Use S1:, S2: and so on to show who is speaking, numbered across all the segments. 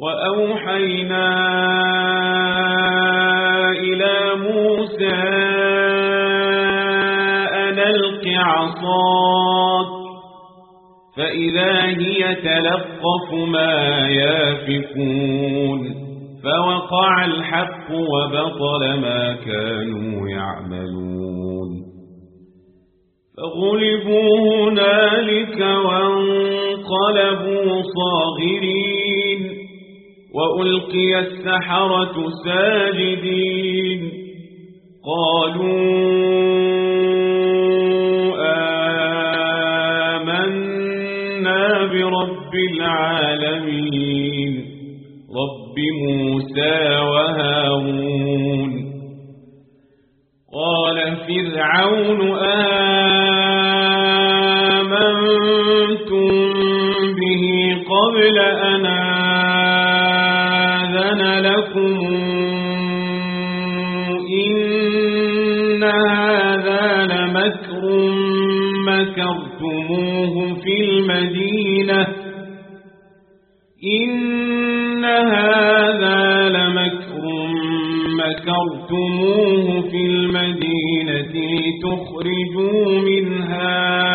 S1: وأوحينا إلى موسى أن ألق عصاك فإذا هي تلقف ما يافكون فوقع الحق وبطل ما كانوا يعملون فغلبوا هنالك وانقلبوا صاغرين وألقي السحرة ساجدين قالوا آمنا برب العالمين رب موسى وهارون قال فرعون آمنتم به قبل أن آذن لكم إن هذا لمكر مكرتموه في المدينة إن هذا لمكر مكرتموه في المدينة تخرجوا منها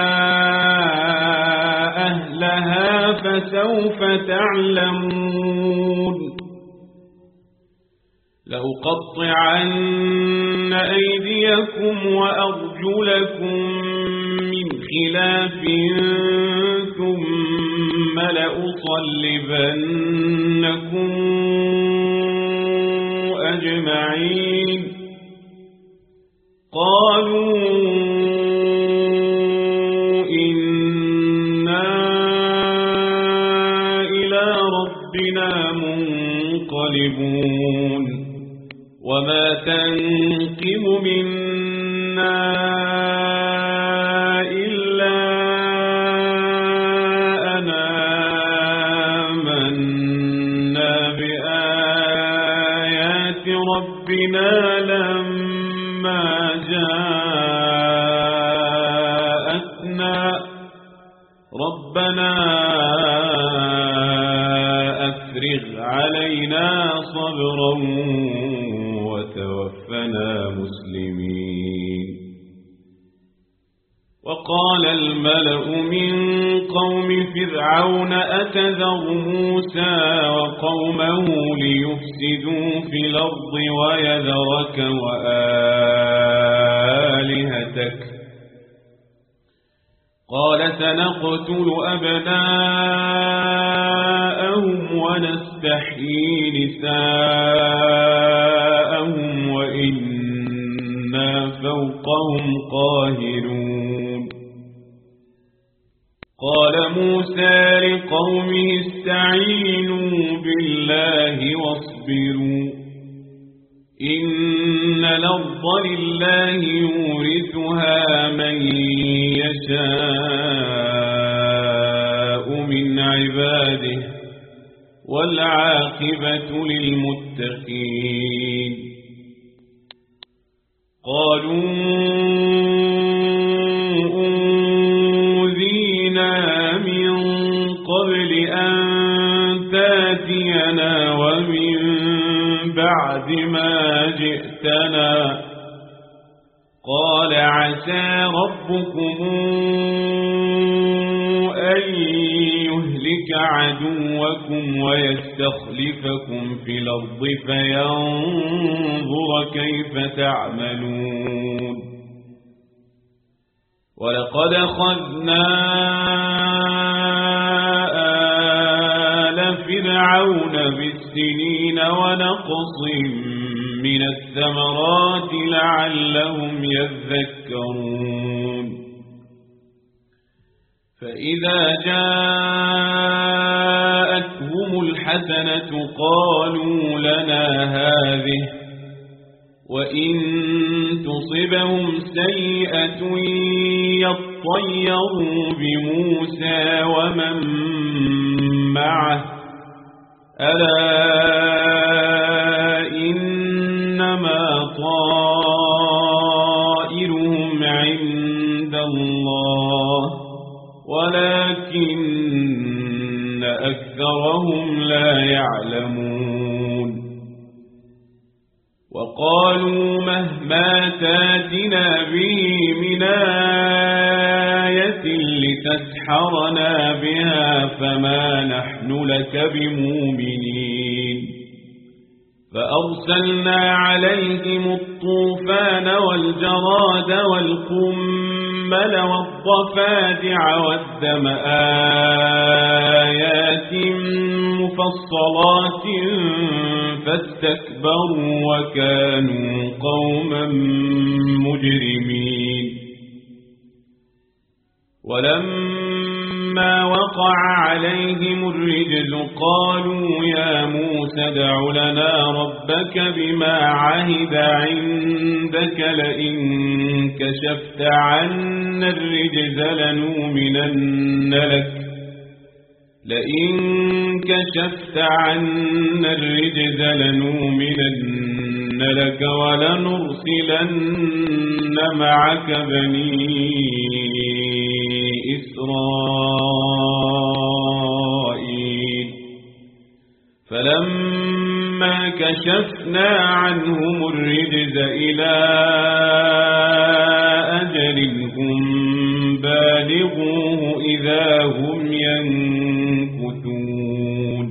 S1: أهلها فسوف تعلمون لأقطعن أيديكم وأرجلكم من خلاف ثم لأصلبنكم أجمعين قالوا إنا إلى ربنا منقلبون وما تنقم منا إلا أن آمنا بآيات ربنا لما جاءتنا ربنا أفرغ علينا صبرا وتوفنا مسلمين وقال الملأ من قوم فرعون أتذر موسى وقومه ليفسدوا في الأرض ويذرك وآلهتك قال سنقتل أبناءهم ونستحيي نساءهم وإنا فوقهم قاهرون قال موسى لقومه استعينوا بالله واصبروا إن الأرض لله يورثها من يشاء من عباده والعاقبة للمتقين قالوا أوذينا من قبل أن تاتينا ومن بعد ما جئتنا قال عسى ربكم أن يهلك عدوكم ويستخلفكم في الأرض فينظر كيف تعملون ولقد أخذنا آل فرعون بالسنين ونقص من الثمرات لعلهم يذكرون فإذا جاءتهم الحسنة قالوا لنا هذه وإن تصبهم سيئة يطيروا بموسى ومن معه ألا إنما طائرهم عند الله ولكن أكثرهم لا يعلمون وقالوا مهما تاتنا به من آية لتسحرنا بها فما نحن لك بمؤمنين فأرسلنا عليهم الطوفان والجراد والقمل والضفادع والدم آيات مفصلات فاستكبروا وكانوا قوما مجرمين ولما وقع عليهم الرجز قالوا يا موسى ادع لنا ربك بما عهد عندك لئن كشفت عنا الرجز لنؤمنن لك ولنرسلن معك بني إسرائيل فلما كشفنا عنهم الرجز إلى أجل هم بالغوه إذا هم ينكثون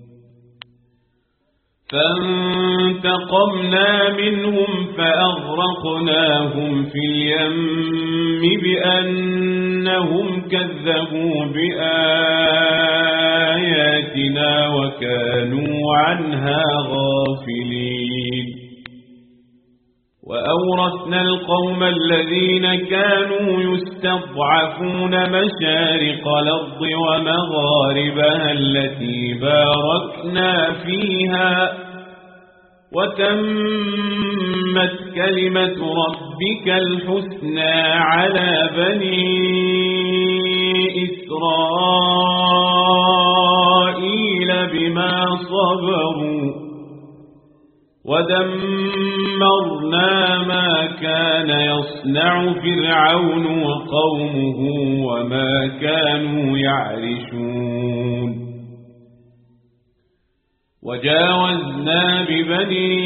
S1: فانتقمنا منهم فأغرقناهم في اليم بأنهم كذبوا بآياتنا وكانوا عنها غافلين وأورثنا القوم الذين كانوا يستضعفون مشارق الأرض ومغاربها التي باركنا فيها وتمت كلمة ربك الحسنى على بني إسرائيل بما صبروا ودمرنا ما كان يصنع فرعون وقومه وما كانوا يعرشون وجاوزنا ببني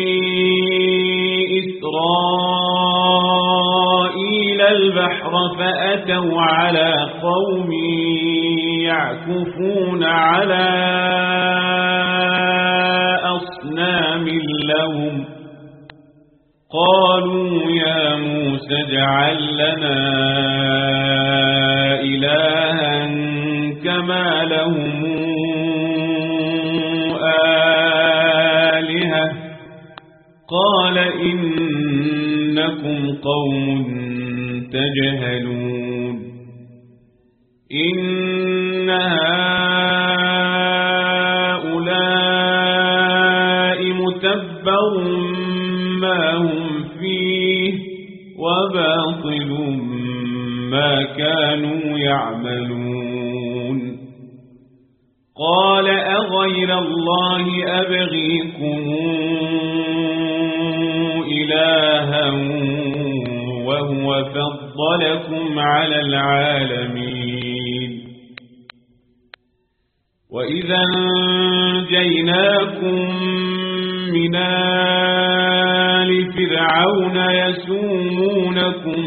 S1: إسرائيل البحر فأتوا على قوم يعكفون على أصنام لهم قالوا يا موسى اجعل لنا إلها كما لهم آلهة قال إنكم قوم تجهلون إن هؤلاء متبر ما هم فيه وباطل ما كانوا يعملون قال أغير الله أبغيكم إلها وهو فضلكم على العالمين وإذا أنجيناكم من آل فرعون يسومونكم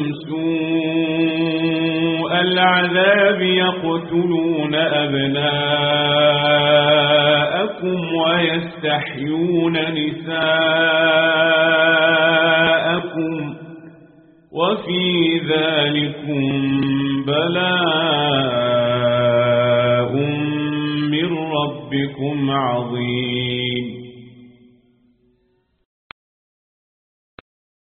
S1: سوء العذاب يقتلون أبناءكم ويستحيون نساءكم وفي ذلكم بلاء من ربكم عظيم